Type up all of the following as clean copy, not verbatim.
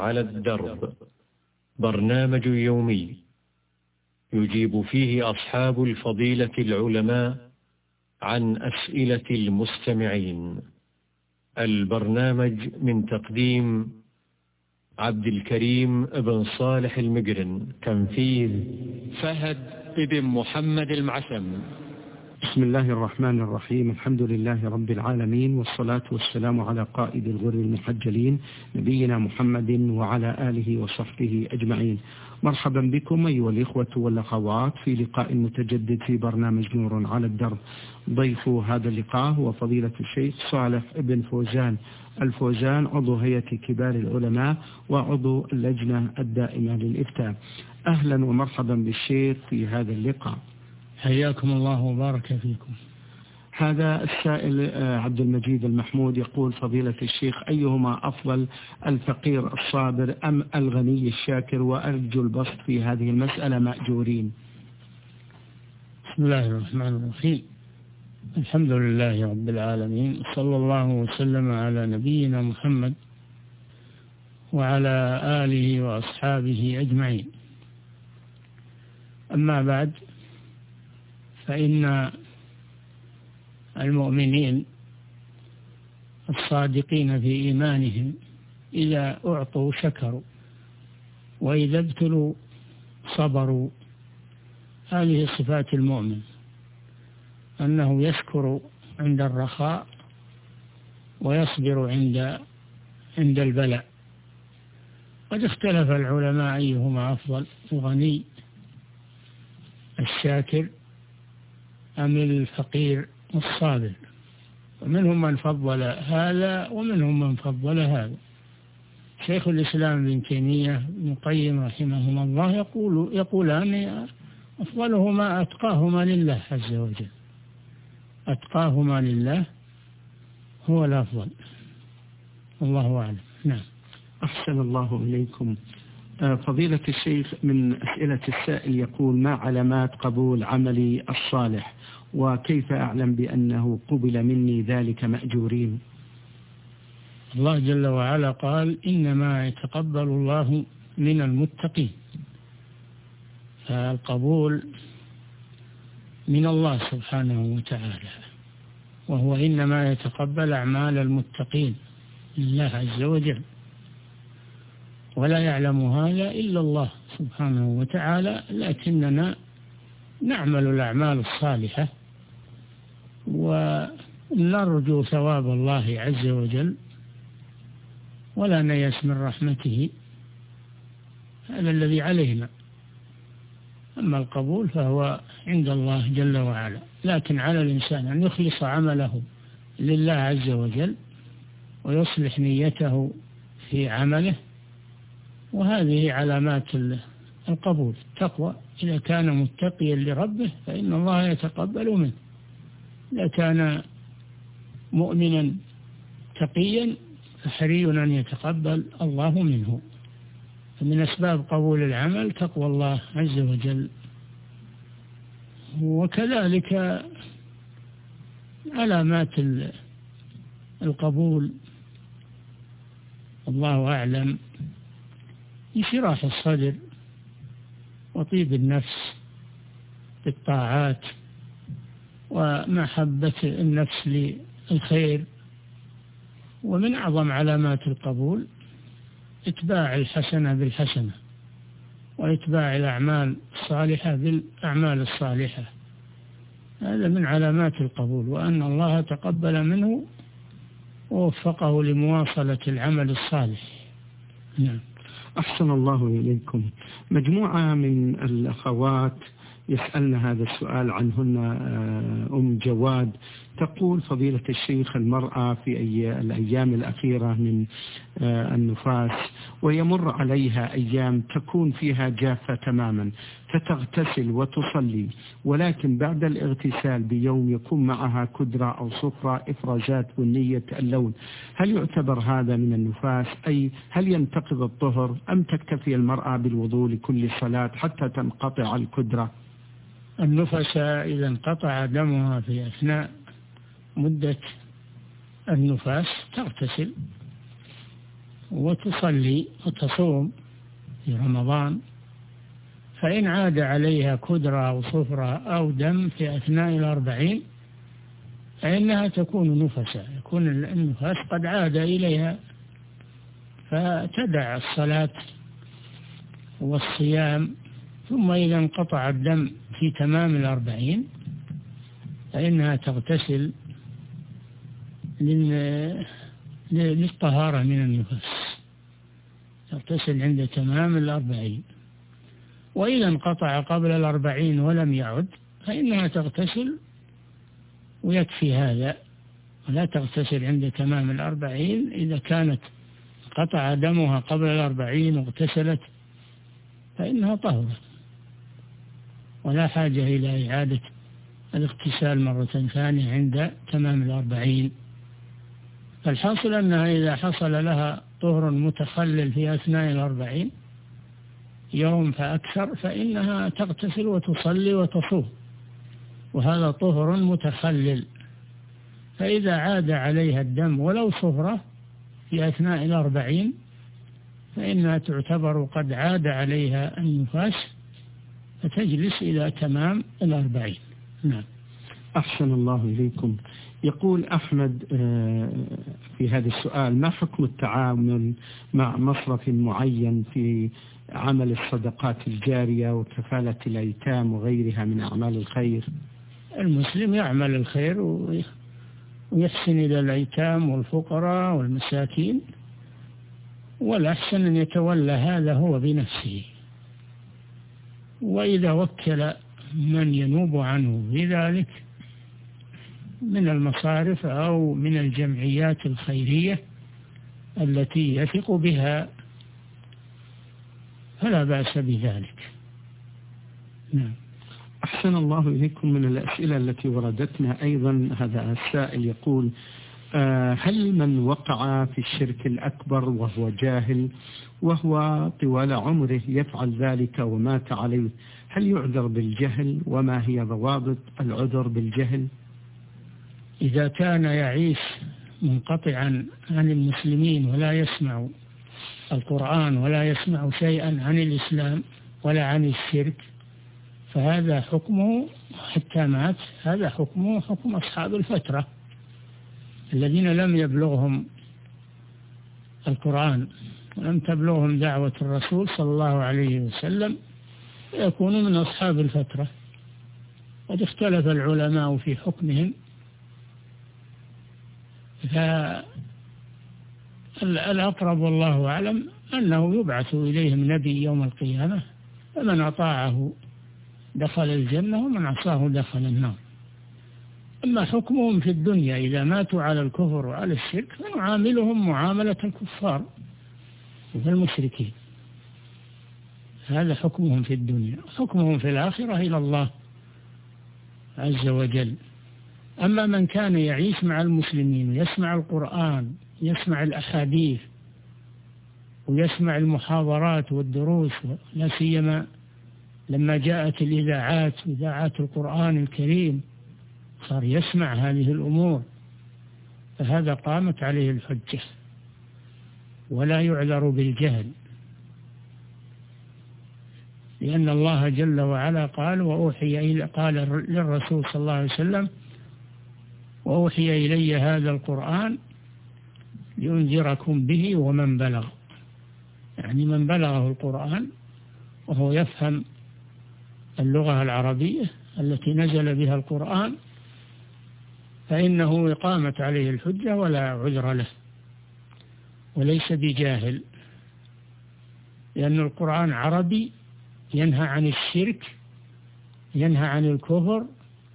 على الدرب، برنامج يومي يجيب فيه أصحاب الفضيلة العلماء عن أسئلة المستمعين. البرنامج من تقديم عبد الكريم بن صالح المقرن، تنفيذ فهد بن محمد المعسم. بسم الله الرحمن الرحيم. الحمد لله رب العالمين، والصلاة والسلام على قائد الغر المحجلين نبينا محمد وعلى آله وصحبه أجمعين. مرحبا بكم أيها الإخوة والأخوات في لقاء متجدد في برنامج نور على الدرب. ضيف هذا اللقاء هو فضيلة الشيخ صالح بن فوزان الفوزان، عضو هيئة كبار العلماء وعضو اللجنة الدائمة للإفتاء. أهلا ومرحبا بالشيخ في هذا اللقاء. حياكم الله وبارك فيكم. هذا السائل عبد المجيد المحمود يقول: فضيلة الشيخ، أيهما أفضل، الفقير الصابر أم الغني الشاكر؟ وأرجو البسط في هذه المسألة مأجورين. بسم الله الرحمن الرحيم. الحمد لله رب العالمين، صلى الله وسلم على نبينا محمد وعلى آله وأصحابه أجمعين. أما بعد، فإن المؤمنين الصادقين في إيمانهم إذا أعطوا شكروا، وإذا ابتلوا صبروا. هذه صفات المؤمن، أنه يشكر عند الرخاء ويصبر عند البلاء. قد اختلف العلماء أيهما أفضل، الغني الشاكر أم الفقير الصابر، ومنهم من فضل هذا ومنهم من فضل هذا. شيخ الإسلام ابن تيمية ابن القيم رحمهما الله يقولان أفضلهما أتقاهما لله عز وجل، أتقاهما لله هو الأفضل، الله أعلم. نعم. أحسن الله إليكم. فضيلة الشيخ، من أسئلة السائل يقول: ما علامات قبول عملي الصالح، وكيف أعلم بأنه قبل مني ذلك مأجورين؟ الله جل وعلا قال: إنما يتقبل الله من المتقين. فالقبول من الله سبحانه وتعالى، وهو إنما يتقبل أعمال المتقين لله عز وجل، ولا يعلم هذا إلا الله سبحانه وتعالى. لكننا نعمل الأعمال الصالحة ونرجو ثواب الله عز وجل ولا نيأس من رحمته. هذا الذي علينا. أما القبول فهو عند الله جل وعلا، لكن على الإنسان أن يخلص عمله لله عز وجل ويصلح نيته في عمله، وهذه علامات القبول. التقوى: إذا كان متقيا لربه فإن الله يتقبل منه. إذا كان مؤمنا تقيا فحري أن يتقبل الله منه. فمن أسباب قبول العمل تقوى الله عز وجل. وكذلك علامات القبول الله أعلم: انشراح الصدر وطيب النفس بالطاعات ومحبة النفس للخير. ومن أعظم علامات القبول اتباع الحسنة بالحسنة، واتباع الأعمال الصالحة بالأعمال الصالحة. هذا من علامات القبول، وأن الله تقبل منه ووفقه لمواصلة العمل الصالح. نعم. أحسن الله إليكم. مجموعة من الأخوات يسألن هذا السؤال، عنهن أم جواد تقول: فضيلة الشيخ، المرأة في الأيام الأخيرة من النفاس ويمر عليها أيام تكون فيها جافة تماما، فتغتسل وتصلي، ولكن بعد الاغتسال بيوم يكون معها كدرة أو صفرة إفرازات بنية اللون. هل يعتبر هذا من النفاس؟ أي هل ينتقض الطهر أم تكتفي المرأة بالوضوء لكل صلاة حتى تنقطع الكدرة؟ النفس إذا انقطع دمها في أثناء مدة النفاس تغتسل وتصلي وتصوم في رمضان. فإن عاد عليها كدرة أو صفرة أو دم في أثناء 40 فإنها تكون نفسا، يكون النفاس قد عاد إليها، فتدع الصلاة والصيام. ثم إذا انقطع الدم في تمام 40 فإنها تغتسل للطهارة من النفاس، تغتسل عند تمام 40. وإذا انقطع قبل 40 ولم يعد فإنها تغتسل ويكفي هذا، ولا تغتسل عند تمام 40. إذا كانت قطع دمها قبل 40 واغتسلت فإنها طهرت، ولا حاجة إلى إعادة الاغتسال مرة ثانية عند تمام 40. فالحاصل أنها إذا حصل لها طهر متخلل في أثناء 40 يوم فأكثر فإنها تغتسل وتصلي وتصوم، وهذا طهر متخلل. فإذا عاد عليها الدم ولو صفرة في أثناء 40 فإنها تعتبر قد عاد عليها النفاس، فتجلس إلى تمام 40. نعم. أحسن الله إليكم. يقول أحمد في هذا السؤال: ما حكم التعامل مع مصرف معين في عمل الصدقات الجارية وكفالة الأيتام وغيرها من أعمال الخير؟ المسلم يعمل الخير ويحسن إلى الأيتام والفقراء والمساكين، والأحسن أن يتولى هذا هو بنفسه، وإذا وكل من ينوب عنه بذلك من المصارف أو من الجمعيات الخيرية التي يثق بها فلا بأس بذلك. نعم. أحسن الله إليكم. من الأسئلة التي وردتنا أيضا هذا السائل يقول: هل من وقع في الشرك الأكبر وهو جاهل وهو طوال عمره يفعل ذلك ومات عليه، هل يعذر بالجهل؟ وما هي ضوابط العذر بالجهل؟ إذا كان يعيش منقطعا عن المسلمين ولا يسمع القرآن ولا يسمع شيئا عن الإسلام ولا عن الشرك فهذا حكمه حتى مات، هذا حكمه حكم أصحاب الفترة الذين لم يبلغهم القرآن ولم تبلغهم دعوة الرسول صلى الله عليه وسلم، يكونوا من أصحاب الفترة. قد اختلف العلماء في حكمهم، فالأقرب والله أعلم أنه يبعث إليهم نبي يوم القيامة، فمن أطاعه دخل الجنة ومن عصاه دخل النار. أما حكمهم في الدنيا إذا ماتوا على الكفر وعلى الشرك فنعاملهم معاملة الكفار والمشركين، هذا حكمهم في الدنيا. حكمهم في الآخرة إلى الله عز وجل. أما من كان يعيش مع المسلمين ويسمع القرآن، يسمع الأحاديث ويسمع المحاضرات والدروس، لا سيما لما جاءت الإذاعات إذاعات القرآن الكريم صار يسمع هذه الأمور، فهذا قامت عليه الحجة ولا يعذر بالجهل، لأن الله جل وعلا قال للرسول صلى الله عليه وسلم: وأوحي إلي هذا القرآن لأنذركم به ومن بلغ، يعني من بلغه القرآن وهو يفهم اللغة العربية التي نزل بها القرآن فإنه إقامت عليه الحجة ولا عذر له، وليس بجاهل، لأن القرآن عربي ينهى عن الشرك، ينهى عن الكفر،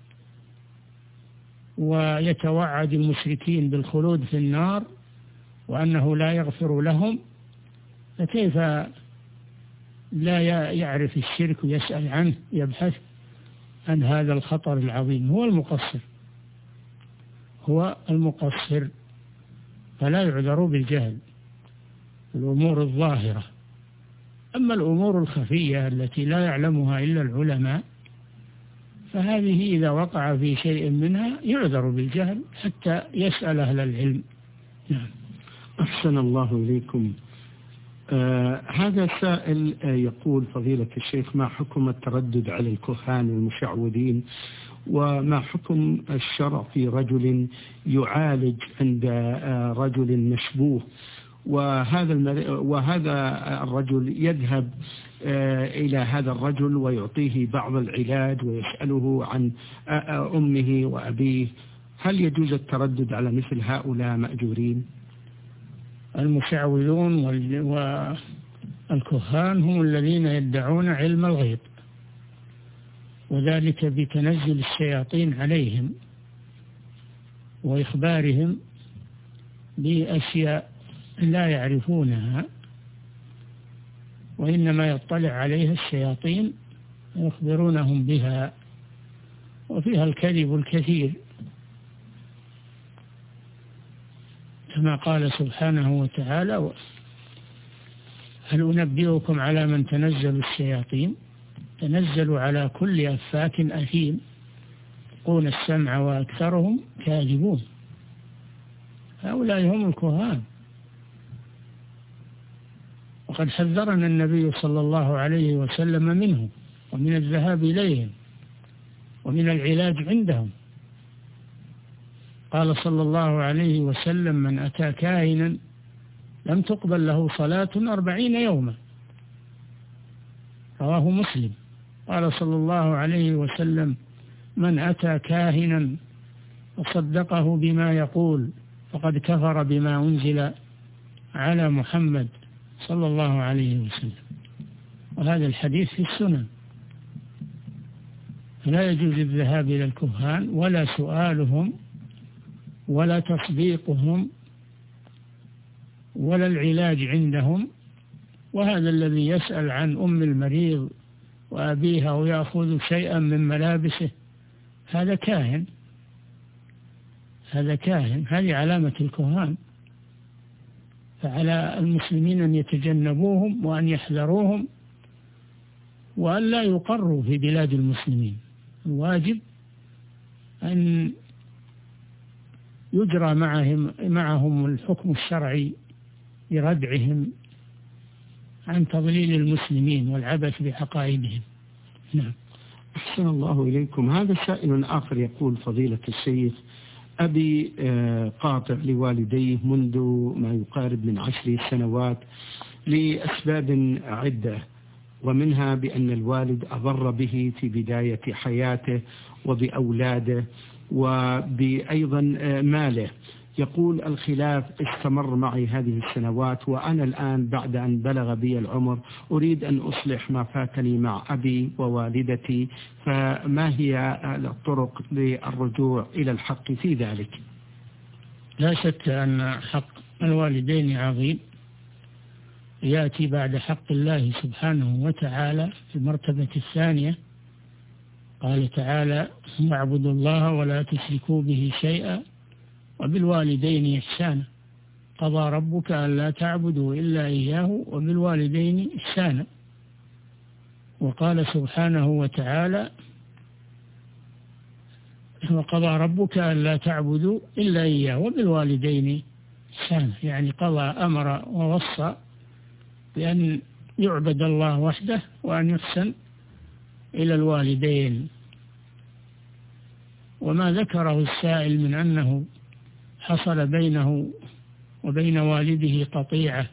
ويتوعد المشركين بالخلود في النار وأنه لا يغفر لهم، فكيف لا يعرف الشرك ويسأل عنه يبحث عن هذا الخطر العظيم؟ هو المقصر، فلا يعذر بالجهل الأمور الظاهرة. أما الأمور الخفية التي لا يعلمها إلا العلماء فهذه إذا وقع في شيء منها يعذر بالجهل حتى يسأل أهل العلم. نعم. أحسن الله إليكم. هذا سائل يقول فضيلة الشيخ: ما حكم التردد على الكهان والمشعوذين، وما حكم الشرع في رجل يعالج عند رجل مشبوه، وهذا الرجل يذهب إلى هذا الرجل ويعطيه بعض العلاج ويسأله عن أمه وأبيه، هل يجوز التردد على مثل هؤلاء مأجورين؟ المشعوذون والكهان هم الذين يدعون علم الغيب، وذلك بتنزل الشياطين عليهم وإخبارهم بأشياء لا يعرفونها، وإنما يطلع عليها الشياطين يخبرونهم بها، وفيها الكذب الكثير، كما قال سبحانه وتعالى: هل أنبئكم على من تنزل الشياطين؟ تنزل على كل أفاك أثيم يلقون السمع وأكثرهم كاذبون. هؤلاء هم الكهان، وقد حذرنا النبي صلى الله عليه وسلم منهم ومن الذهاب إليهم ومن العلاج عندهم. قال صلى الله عليه وسلم: من أتى كاهنا لم تقبل له صلاة 40 يوما، رواه مسلم. قال صلى الله عليه وسلم: من أتى كاهنا وصدقه بما يقول فقد كفر بما أنزل على محمد صلى الله عليه وسلم. وهذا الحديث في السنن. لا يجوز الذهاب إلى الكهان ولا سؤالهم ولا تصديقهم ولا العلاج عندهم. وهذا الذي يسأل عن أم المريض وأبيها ويأخذ شيئا من ملابسه هذا كاهن، هذه علامة الكهان. فعلى المسلمين أن يتجنبوهم وأن يحذروهم وأن لا يقروا في بلاد المسلمين. الواجب أن يجرى معهم الحكم الشرعي لردعهم عن تضليل المسلمين والعبث بعقائدهم. نعم. أحسن الله إليكم. هذا سائل آخر يقول: فضيلة الشيخ، أبي قاطع لوالديه منذ ما يقارب من 10 سنوات لأسباب عدة، ومنها بأن الوالد أضر به في بداية حياته وبأولاده وبأيضا ماله. يقول: الخلاف استمر معي هذه السنوات، وأنا الآن بعد أن بلغ بي العمر أريد أن أصلح ما فاتني مع أبي ووالدتي، فما هي الطرق للرجوع إلى الحق في ذلك؟ لا شك أن حق الوالدين عظيم، يأتي بعد حق الله سبحانه وتعالى في المرتبة الثانية. قال تعالى: واعبدوا الله ولا تشركوا به شيئا وبالوالدين إحسانا، قضى ربك ألا تعبدوا إلا إياه وبالوالدين إحسانا. وقال سبحانه وتعالى: وقضى ربك ألا تعبدوا إلا إياه وبالوالدين إحسانا، يعني قضى أمر ووصى بأن يعبد الله وحده وأن يحسن إلى الوالدين. وما ذكره السائل من أنه حصل بينه وبين والده قطيعة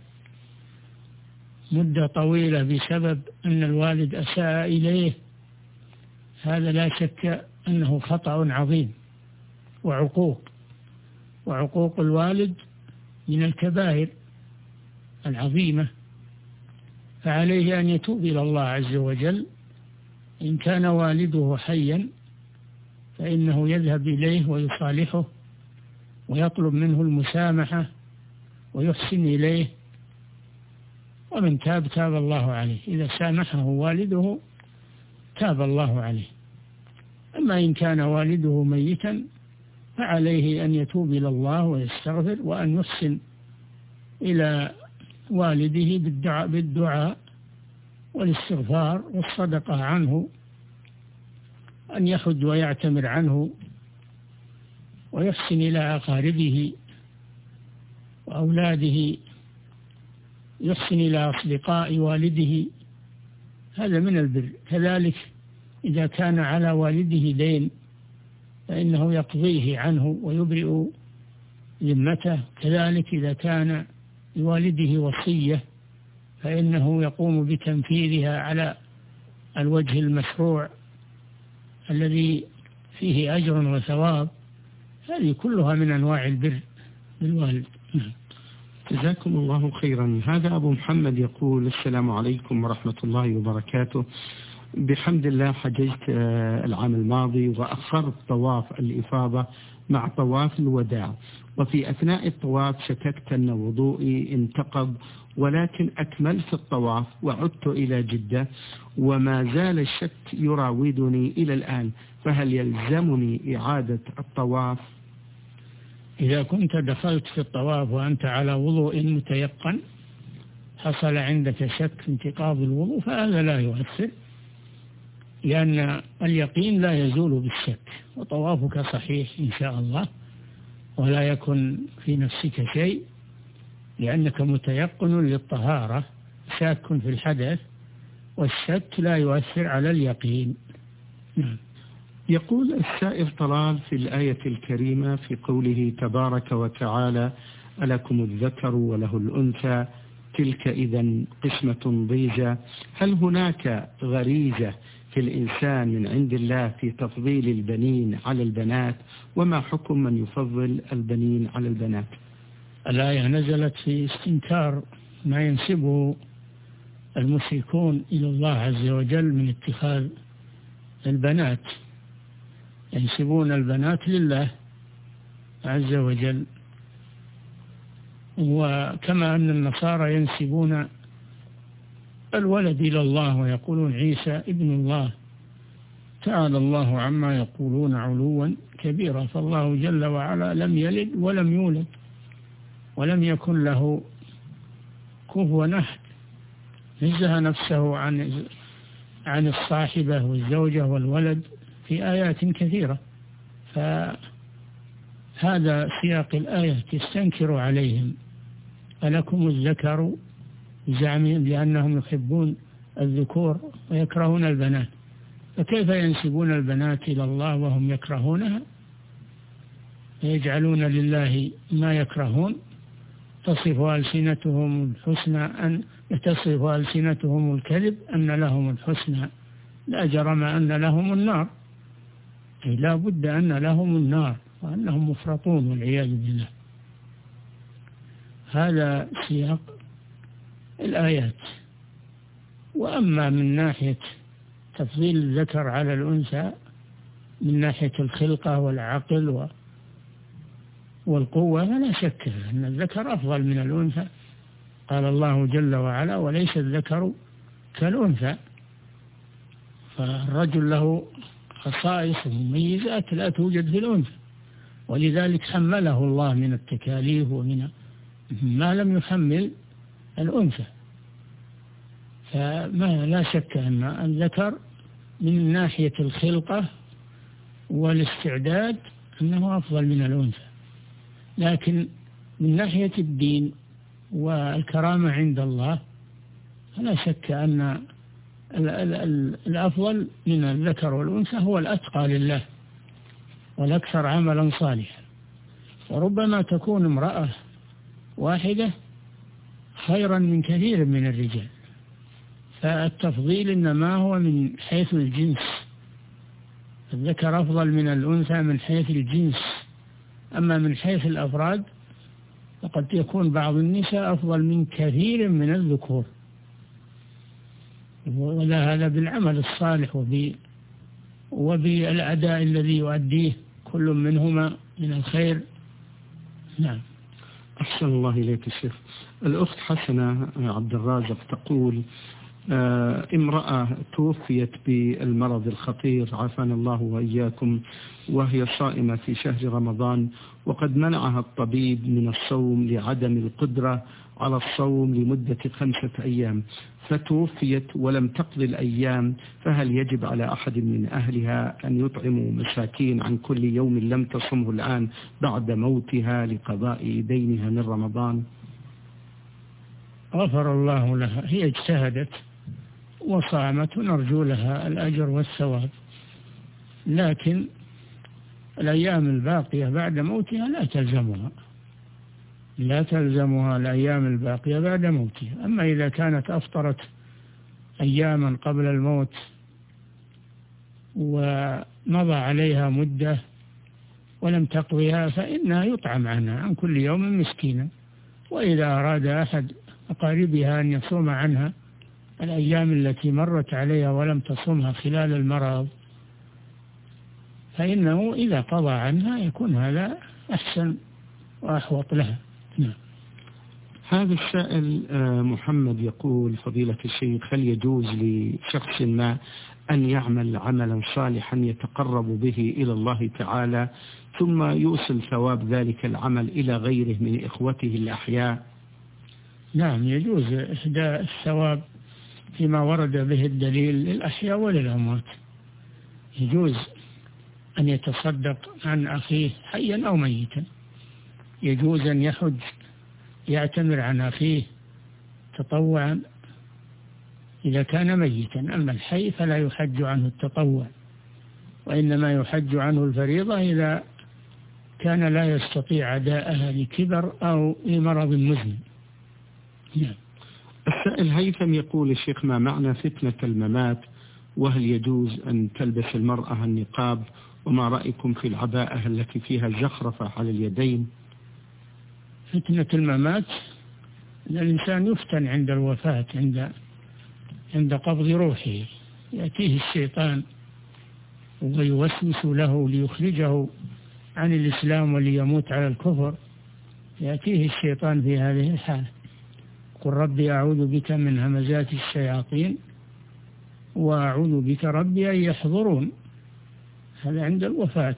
مدة طويلة بسبب أن الوالد أساء إليه، هذا لا شك أنه خطأ عظيم وعقوق الوالد من الكبائر العظيمة، فعليه أن يتوب إلى الله عز وجل. إن كان والده حيا فإنه يذهب إليه ويصالحه ويطلب منه المسامحة ويحسن إليه، ومن تاب تاب الله عليه. إذا سامحه والده تاب الله عليه. أما إن كان والده ميتا فعليه أن يتوب إلى الله ويستغفر، وأن يحسن إلى والده بالدعاء والاستغفار والصدقة عنه، أن يحج ويعتمر عنه، ويحسن إلى أقاربه وأولاده يحسن إلى أصدقاء والده، هذا من البر. كذلك إذا كان على والده دين فإنه يقضيه عنه ويبرئ ذمته. كذلك إذا كان لوالده وصية فإنه يقوم بتنفيذها على الوجه المشروع الذي فيه أجر وثواب. هذه كلها من أنواع البر بالوالد. جزاكم الله خيرا. هذا أبو محمد يقول: السلام عليكم ورحمة الله وبركاته. بحمد الله حججت العام الماضي وأخرت طواف الإفاضة مع طواف الوداع، وفي أثناء الطواف شككت أن وضوئي انتقض، ولكن أكملت الطواف وعدت إلى جدة وما زال الشك يراودني إلى الآن، فهل يلزمني إعادة الطواف؟ إذا كنت دخلت في الطواف وأنت على وضوء متيقن حصل عندك شك في انتقاض الوضوء فهذا لا يؤثر، لأن اليقين لا يزول بالشك، وطوافك صحيح إن شاء الله ولا يكن في نفسك شيء، لأنك متيقن للطهارة، شاك في الحدث، والشك لا يؤثر على اليقين. يقول السائل طلال: في الآية الكريمة في قوله تبارك وتعالى: ألكم الذكر وله الأنثى تلك إذا قسمة ضيزى، هل هناك غريزة في الإنسان من عند الله في تفضيل البنين على البنات؟ وما حكم من يفضل البنين على البنات؟ الآية نزلت في استنكار ما ينسبه المشركون إلى الله عز وجل من اتخاذ البنات، ينسبون البنات لله عز وجل، وكما أن النصارى ينسبون الولد إلى الله ويقولون عيسى ابن الله، تعالى الله عما يقولون علوا كبيرا. فالله جل وعلا لم يلد ولم يولد ولم يكن له كفوا أحد، نزه نفسه عن الصاحبة والزوجة والولد في آيات كثيرة، فهذا سياق الآية تستنكر عليهم: ألكم الذكر، بزعمهم لأنهم يحبون الذكور ويكرهون البنات، فكيف ينسبون البنات إلى الله وهم يكرهونها؟ يجعلون لله ما يكرهون، تصف ألسنتهم الكذب أن لهم الحسنى، لا جرم أن لهم النار، أي لا بد أن لهم النار وأنهم مفرطون والعياذ بالله. هذا سياق الآيات. وأما من ناحية تفضيل الذكر على الأنثى من ناحية الخلقة والعقل والقوة فلا شك أن الذكر أفضل من الأنثى، قال الله جل وعلا: وليس الذكر كالأنثى. فالرجل له خصائص ومميزات لا توجد في الأنثى، ولذلك حمله الله من التكاليف ومن ما لم يحمل الأنثى. فما لا شك أن الذكر من ناحية الخلقة والاستعداد أنه أفضل من الأنثى، لكن من ناحية الدين والكرامة عند الله فلا شك أن الأفضل من الذكر والأنثى هو الأتقى لله والأكثر عملا صالحا. وربما تكون امرأة واحدة خيرا من كثير من الرجال، فالتفضيل إنما هو من حيث الجنس، الذكر أفضل من الأنثى من حيث الجنس، أما من حيث الأفراد فقد يكون بعض النساء أفضل من كثير من الذكور، ولا هذا بالعمل الصالح وبالأداء الذي يؤديه كل منهما من الخير. نعم. أحسن الله إليك الشيخ. الأخت حسنة عبد الرازق تقول: امرأة توفيت بالمرض الخطير عافانا الله وإياكم، وهي صائمة في شهر رمضان، وقد منعها الطبيب من الصوم لعدم القدرة على الصوم لمدة 5 أيام، فتوفيت ولم تقضي الأيام، فهل يجب على أحد من أهلها أن يطعموا مساكين عن كل يوم لم تصمه الآن بعد موتها لقضاء دينها من رمضان؟ غفر الله لها، هي اجتهدت وصامت ونرجو لها الأجر والثواب، لكن الأيام الباقية بعد موتها لا تلزمها الأيام الباقية بعد موتها. أما إذا كانت أفطرت أياما قبل الموت ومضى عليها مدة ولم تقضيها فإنها يطعم عنها عن كل يوم مسكينا. وإذا أراد أحد أقاربها أن يصوم عنها الأيام التي مرت عليها ولم تصومها خلال المرض فإنه إذا قضى عنها يكون هذا أحسن وأحوط لها. نعم. هذا السائل محمد يقول: فضيلة الشيخ، هل يجوز لشخص ما أن يعمل عملا صالحا يتقرب به إلى الله تعالى ثم يوصل ثواب ذلك العمل إلى غيره من إخوته الأحياء؟ نعم، يجوز إهداء الثواب فيما ورد به الدليل للأحياء وللأموات. يجوز أن يتصدق عن أخيه حيا أو ميتا، يجوز أن يحج يعتمر عن أخيه تطوعا إذا كان ميتا. أما الحي فلا يحج عنه التطوع، وإنما يحج عنه الفريضة إذا كان لا يستطيع أداءها لكبر أو لمرض مزمن. نعم. السائل هيثم يقول: الشيخ، ما معنى فتنة الممات؟ وهل يجوز أن تلبس المرأة النقاب؟ وما رأيكم في العباءة التي فيها زخرفة على اليدين؟ فتنة الممات أن الإنسان يفتن عند الوفاة، عند قبض روحه، يأتيه الشيطان ويوسوس له ليخرجه عن الإسلام وليموت على الكفر. يأتيه الشيطان في هذه الحالة: قل ربي أعوذ بك من همزات الشياطين وأعوذ بك ربي أن يحضرون. هذا عند الوفاة.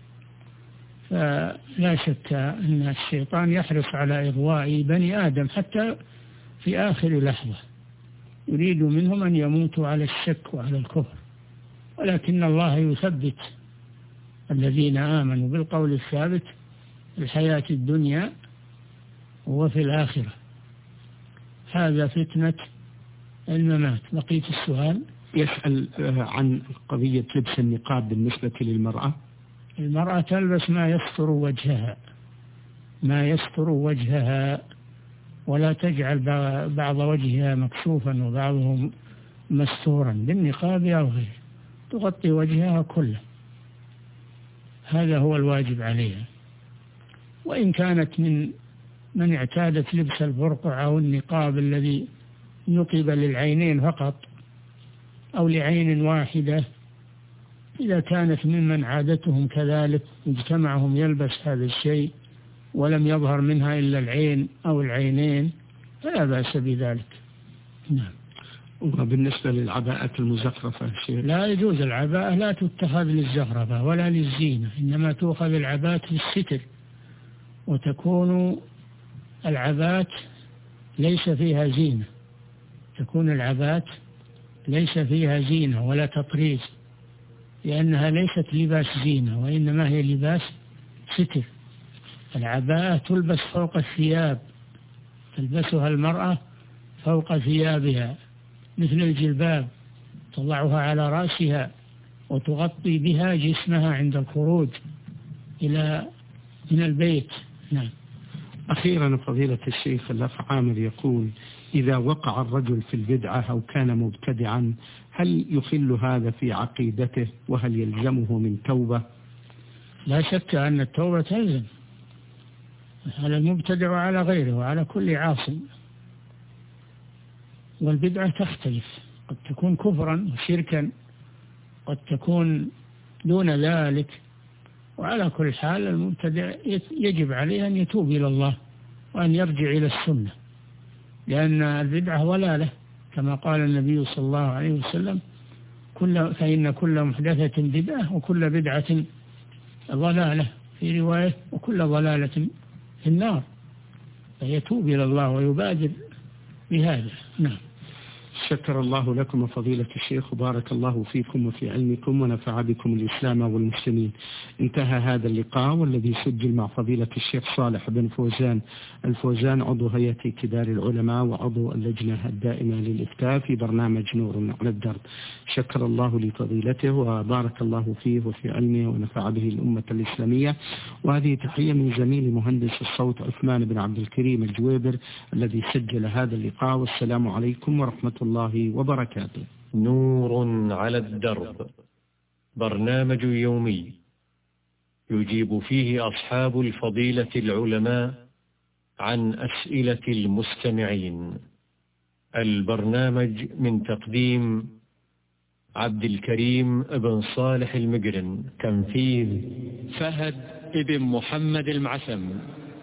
فلا شك أن الشيطان يحرص على إغواء بني آدم حتى في آخر لحظة، يريد منهم أن يموتوا على الشك وعلى الكفر، ولكن الله يثبت الذين آمنوا بالقول الثابت في الحياة الدنيا وفي الآخرة. هذا فتنة الممات. بقية السؤال يسأل عن قضية لبس النقاب بالنسبة للمرأة. المرأة تلبس ما يستر وجهها، ولا تجعل بعض وجهها مكشوفا وبعضه مستورا بالنقاب أو غيره، تغطي وجهها كله. هذا هو الواجب عليها. وإن كانت من اعتادت لبس البرقع أو النقاب الذي نقب للعينين فقط أو لعين واحدة، إذا كانت ممن عادتهم كذلك مجتمعهم يلبس هذا الشيء ولم يظهر منها إلا العين أو العينين فلا بأس بذلك. نعم. وبالنسبة للعباءة المزخرفة شيء؟ لا يجوز. العباءة لا تتخذ للزخرفة ولا للزينة، إنما تؤخذ العباءة للستر، وتكون العباءة ليس فيها زينة، تكون العباءة ليس فيها زينة ولا تطريز، لأنها ليست لباس زينة وإنما هي لباس ستر. العباءة تلبس فوق الثياب، تلبسها المرأة فوق ثيابها مثل الجلباب، تضعها على رأسها وتغطي بها جسمها عند الخروج من البيت. نعم. أخيرا فضيلة الشيخ، الأخ عامر يقول: إذا وقع الرجل في البدعة أو كان مبتدعا هل يخل هذا في عقيدته؟ وهل يلزمه من توبة؟ لا شك أن التوبة تلزم على المبتدع وعلى غيره وعلى كل عاصم. والبدعة تختلف، قد تكون كفرا وشركا، قد تكون دون ذلك. وعلى كل حال المبتدع يجب عليه أن يتوب إلى الله وأن يرجع إلى السنة، لأن البدعة ضلالة كما قال النبي صلى الله عليه وسلم: فإن كل محدثة بدعة وكل بدعة ضلالة، في رواية وكل ضلالة في النار. فيتوب إلى الله ويبادر بهذا. نعم. شكر الله لكم فضيلة الشيخ وبارك الله فيكم وفي علمكم ونفع بكم الإسلام والمسلمين. انتهى هذا اللقاء والذي سجل مع فضيلة الشيخ صالح بن فوزان الفوزان عضو هيئة كبار العلماء وعضو اللجنة الدائمة للإفتاء في برنامج نور على الدرب. شكر الله لفضيلته وبارك الله فيه وفي علمه ونفع به الأمة الإسلامية. وهذه تحية من زميل مهندس الصوت عثمان بن عبد الكريم الجويبر الذي سجل هذا اللقاء. والسلام عليكم ورحمة الله وبركاته. نور على الدرب، برنامج يومي يجيب فيه أصحاب الفضيلة العلماء عن أسئلة المستمعين. البرنامج من تقديم عبد الكريم بن صالح المقرن، تنفيذ فهد بن محمد المعسم.